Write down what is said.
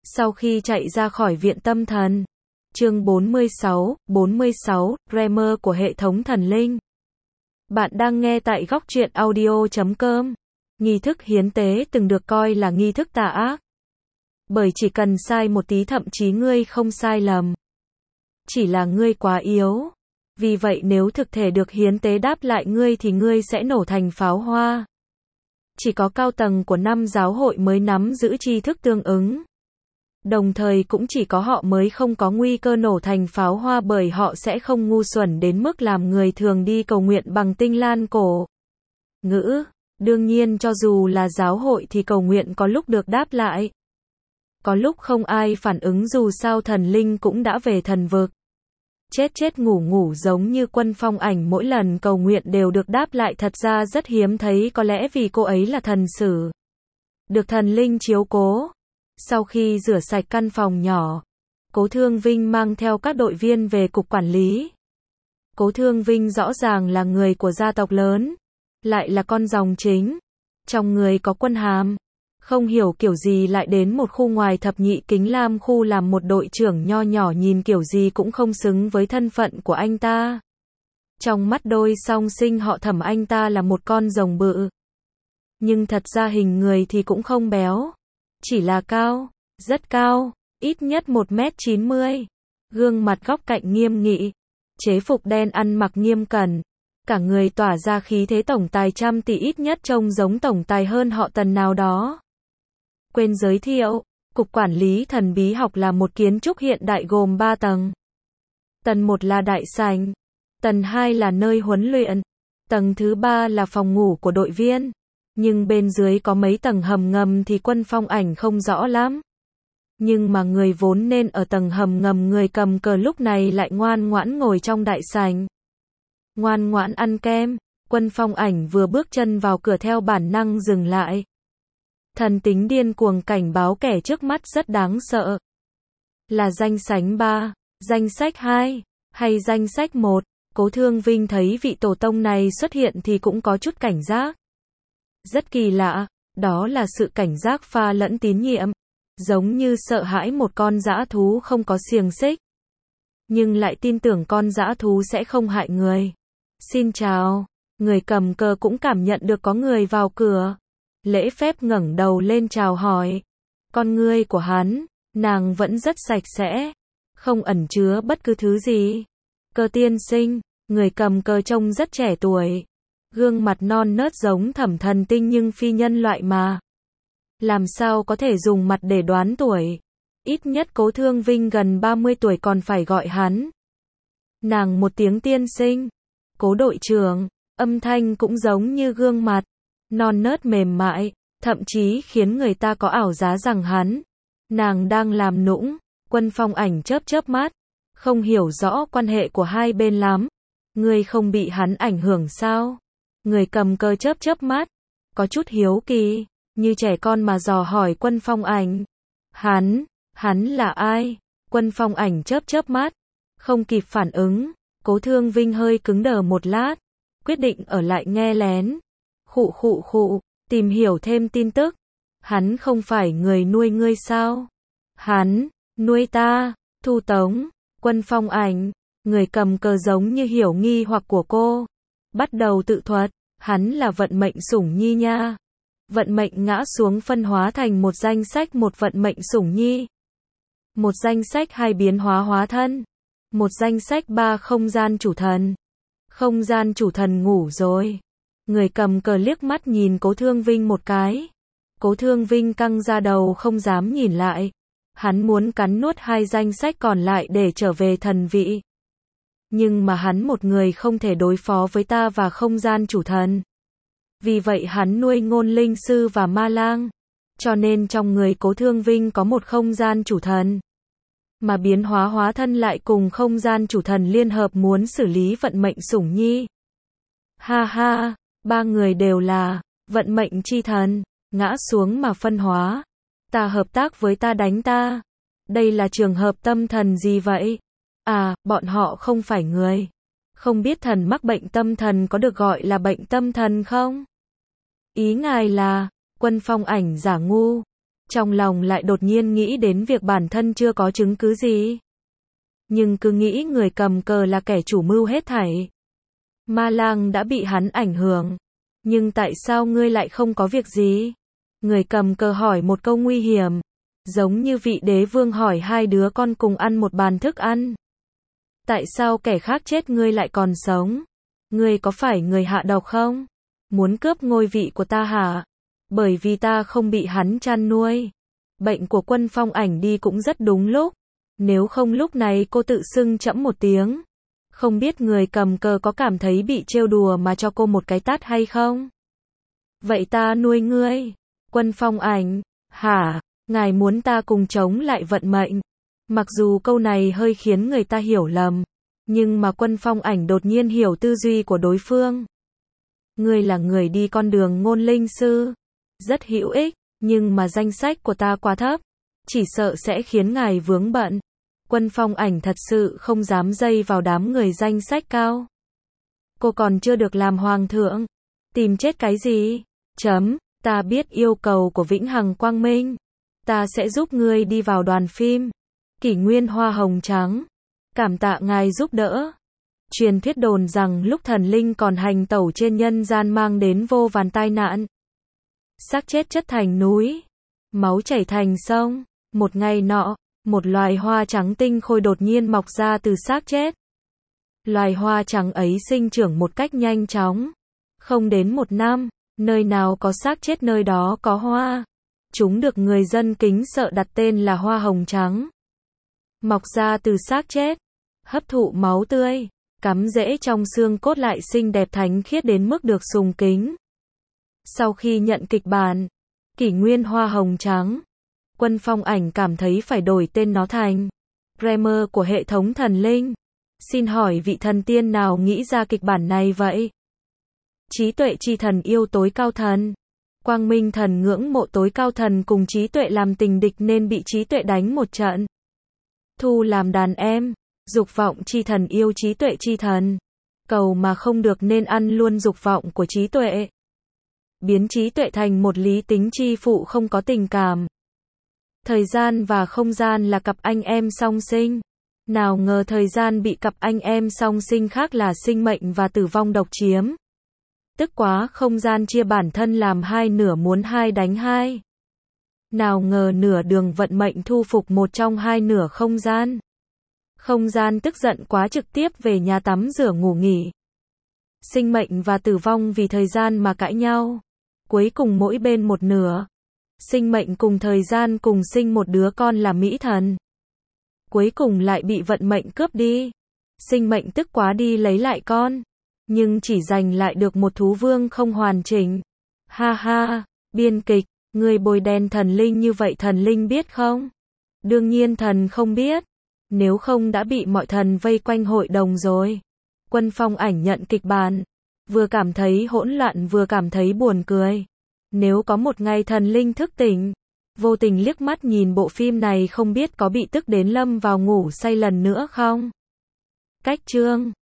Sau khi chạy ra khỏi viện tâm thần. Chương 46, Grammar của hệ thống thần linh. Bạn đang nghe tại góc truyện audio.com. Nghi thức hiến tế từng được coi là nghi thức tà ác. Bởi chỉ cần sai một tí thậm chí ngươi không sai lầm. Chỉ là ngươi quá yếu. Vì vậy nếu thực thể được hiến tế đáp lại ngươi thì ngươi sẽ nổ thành pháo hoa. Chỉ có cao tầng của 5 giáo hội mới nắm giữ tri thức tương ứng. Đồng thời cũng chỉ có họ mới không có nguy cơ nổ thành pháo hoa bởi họ sẽ không ngu xuẩn đến mức làm người thường đi cầu nguyện bằng tinh lan cổ. Ngữ, đương nhiên cho dù là giáo hội thì cầu nguyện có lúc được đáp lại. Có lúc không ai phản ứng dù sao thần linh cũng đã về thần vực. Chết ngủ giống như Quân Phong Ảnh mỗi lần cầu nguyện đều được đáp lại thật ra rất hiếm thấy có lẽ vì cô ấy là thần sử. Được thần linh chiếu cố. Sau khi rửa sạch căn phòng nhỏ, Cố Thương Vinh mang theo các đội viên về cục quản lý. Cố Thương Vinh rõ ràng là người của gia tộc lớn, lại là con dòng chính, trong người có quân hàm, không hiểu kiểu gì lại đến một khu ngoài thập nhị kính lam khu làm một đội trưởng nho nhỏ nhìn kiểu gì cũng không xứng với thân phận của anh ta. Trong mắt đôi song sinh họ Thẩm anh ta là một con rồng bự. Nhưng thật ra hình người thì cũng không béo. Chỉ là cao, rất cao, ít nhất 1m90. Gương mặt góc cạnh nghiêm nghị. Chế phục đen ăn mặc nghiêm cẩn. Cả người tỏa ra khí thế tổng tài trăm tỷ ít nhất trông giống tổng tài hơn họ Tần nào đó. Quên giới thiệu, Cục Quản lý Thần bí học là một kiến trúc hiện đại gồm 3 tầng. Tầng 1 là đại sảnh. Tầng 2 là nơi huấn luyện. Tầng thứ 3 là phòng ngủ của đội viên. Nhưng bên dưới có mấy tầng hầm ngầm thì Quân Phong Ảnh không rõ lắm. Nhưng mà người vốn nên ở tầng hầm ngầm người cầm cờ lúc này lại ngoan ngoãn ngồi trong đại sảnh. Ngoan ngoãn ăn kem, Quân Phong Ảnh vừa bước chân vào cửa theo bản năng dừng lại. Thần tính điên cuồng cảnh báo kẻ trước mắt rất đáng sợ. Là danh sách 3, danh sách 2, hay danh sách 1, Cố Thương Vinh thấy vị tổ tông này xuất hiện thì cũng có chút cảnh giác. Rất kỳ lạ, đó là sự cảnh giác pha lẫn tín nhiệm, giống như sợ hãi một con dã thú không có xiềng xích. Nhưng lại tin tưởng con dã thú sẽ không hại người. Xin chào, người cầm cờ cũng cảm nhận được có người vào cửa. Lễ phép ngẩng đầu lên chào hỏi. Con ngươi của hắn, nàng vẫn rất sạch sẽ, không ẩn chứa bất cứ thứ gì. Cơ tiên sinh, người cầm cờ trông rất trẻ tuổi. Gương mặt non nớt giống Thẩm thần tinh nhưng phi nhân loại mà. Làm sao có thể dùng mặt để đoán tuổi. Ít nhất Cố Thương Vinh gần 30 tuổi còn phải gọi hắn. Nàng một tiếng tiên sinh. Cố đội trưởng, âm thanh cũng giống như gương mặt. Non nớt mềm mại, thậm chí khiến người ta có ảo giá rằng nàng đang làm nũng. Quân Phong Ảnh chớp mắt, không hiểu rõ quan hệ của hai bên lắm. Ngươi không bị hắn ảnh hưởng sao? Người cầm cờ chớp mắt, có chút hiếu kỳ, như trẻ con mà dò hỏi Quân Phong Ảnh. Hắn là ai? Quân Phong Ảnh chớp mắt, không kịp phản ứng. Cố Thương Vinh hơi cứng đờ một lát, quyết định ở lại nghe lén. Khụ, tìm hiểu thêm tin tức. Hắn không phải người nuôi ngươi sao? Hắn nuôi ta, Thu Tống. Quân Phong Ảnh, người cầm cờ giống như hiểu nghi hoặc của cô. Bắt đầu tự thuật, hắn là vận mệnh sủng nhi nha. Vận mệnh ngã xuống phân hóa thành một danh sách một vận mệnh sủng nhi. Một danh sách 2 biến hóa hóa thân. Một danh sách 3 không gian chủ thần. Không gian chủ thần ngủ rồi. Người cầm cờ liếc mắt nhìn Cố Thương Vinh một cái. Cố Thương Vinh căng ra đầu không dám nhìn lại. Hắn muốn cắn nuốt 2 danh sách còn lại để trở về thần vị. Nhưng mà hắn một người không thể đối phó với ta và không gian chủ thần. Vì vậy hắn nuôi ngôn linh sư và ma lang. Cho nên trong người Cố Thương Vinh có một không gian chủ thần. Mà biến hóa hóa thân lại cùng không gian chủ thần liên hợp muốn xử lý vận mệnh sủng nhi. Ha, 3 người đều là vận mệnh chi thần, ngã xuống mà phân hóa. Ta hợp tác với ta đánh ta. Đây là trường hợp tâm thần gì vậy? À, bọn họ không phải người. Không biết thần mắc bệnh tâm thần có được gọi là bệnh tâm thần không? Ý ngài là, Quân Phong Ảnh giả ngu. trong lòng lại đột nhiên nghĩ đến việc bản thân chưa có chứng cứ gì. Nhưng cứ nghĩ người cầm cờ là kẻ chủ mưu hết thảy. Ma Lang đã bị hắn ảnh hưởng. Nhưng tại sao ngươi lại không có việc gì? Người cầm cờ hỏi một câu nguy hiểm. Giống như vị đế vương hỏi hai đứa con cùng ăn một bàn thức ăn. Tại sao kẻ khác chết ngươi lại còn sống? Ngươi có phải người hạ độc không? Muốn cướp ngôi vị của ta hả? Bởi vì ta không bị hắn chăn nuôi. Bệnh của Quân Phong Ảnh đi cũng rất đúng lúc. Nếu không lúc này cô tự xưng trẫm một tiếng. Không biết người cầm cờ có cảm thấy bị trêu đùa mà cho cô một cái tát hay không? Vậy ta nuôi ngươi. Quân Phong Ảnh, hả? Ngài muốn ta cùng chống lại vận mệnh. Mặc dù câu này hơi khiến người ta hiểu lầm. Nhưng mà Quân Phong Ảnh đột nhiên hiểu tư duy của đối phương. Ngươi là người đi con đường ngôn linh sư. Rất hữu ích, nhưng mà danh sách của ta quá thấp. Chỉ sợ sẽ khiến ngài vướng bận. Quân Phong Ảnh thật sự không dám dây vào đám người danh sách cao. Cô còn chưa được làm hoàng thượng. Tìm chết cái gì? Ta biết yêu cầu của Vĩnh Hằng Quang Minh. Ta sẽ giúp ngươi đi vào đoàn phim. Kỷ Nguyên Hoa Hồng Trắng. Cảm tạ ngài giúp đỡ. Truyền thuyết đồn rằng lúc thần linh còn hành tẩu trên nhân gian mang đến vô vàn tai nạn. Xác chết chất thành núi. Máu chảy thành sông. Một ngày nọ, một loài hoa trắng tinh khôi đột nhiên mọc ra từ xác chết. Loài hoa trắng ấy sinh trưởng một cách nhanh chóng. Không đến một năm, nơi nào có xác chết nơi đó có hoa. Chúng được người dân kính sợ đặt tên là hoa hồng trắng. Mọc ra từ xác chết, hấp thụ máu tươi, cắm rễ trong xương cốt lại xinh đẹp thánh khiết đến mức được sùng kính. Sau khi nhận kịch bản, Kỷ Nguyên Hoa Hồng Trắng, Quân Phong Ảnh cảm thấy phải đổi tên nó thành Grammar của hệ thống thần linh. Xin hỏi vị thần tiên nào nghĩ ra kịch bản này vậy? Trí tuệ chi thần yêu tối cao thần. Quang Minh thần ngưỡng mộ tối cao thần cùng trí tuệ làm tình địch nên bị trí tuệ đánh một trận. Thu làm đàn em. Dục vọng chi thần yêu trí tuệ chi thần. Cầu mà không được nên ăn luôn dục vọng của trí tuệ. Biến trí tuệ thành một lý tính chi phụ không có tình cảm. Thời gian và không gian là cặp anh em song sinh. Nào ngờ thời gian bị cặp anh em song sinh khác là sinh mệnh và tử vong độc chiếm. Tức quá không gian chia bản thân làm hai nửa muốn hai đánh hai. Nào ngờ nửa đường vận mệnh thu phục một trong hai nửa không gian. Không gian tức giận quá trực tiếp về nhà tắm rửa ngủ nghỉ. Sinh mệnh và tử vong vì thời gian mà cãi nhau. Cuối cùng mỗi bên một nửa. Sinh mệnh cùng thời gian cùng sinh một đứa con là Mỹ Thần. Cuối cùng lại bị vận mệnh cướp đi. Sinh mệnh tức quá đi lấy lại con. Nhưng chỉ giành lại được một thú vương không hoàn chỉnh. Ha ha, biên kịch, người bôi đen thần linh như vậy thần linh biết không? Đương nhiên thần không biết. Nếu không đã bị mọi thần vây quanh hội đồng rồi. Quân Phong Ảnh nhận kịch bản. Vừa cảm thấy hỗn loạn vừa cảm thấy buồn cười. Nếu có một ngày thần linh thức tỉnh, vô tình liếc mắt nhìn bộ phim này không biết có bị tức đến lâm vào ngủ say lần nữa không? Cách chương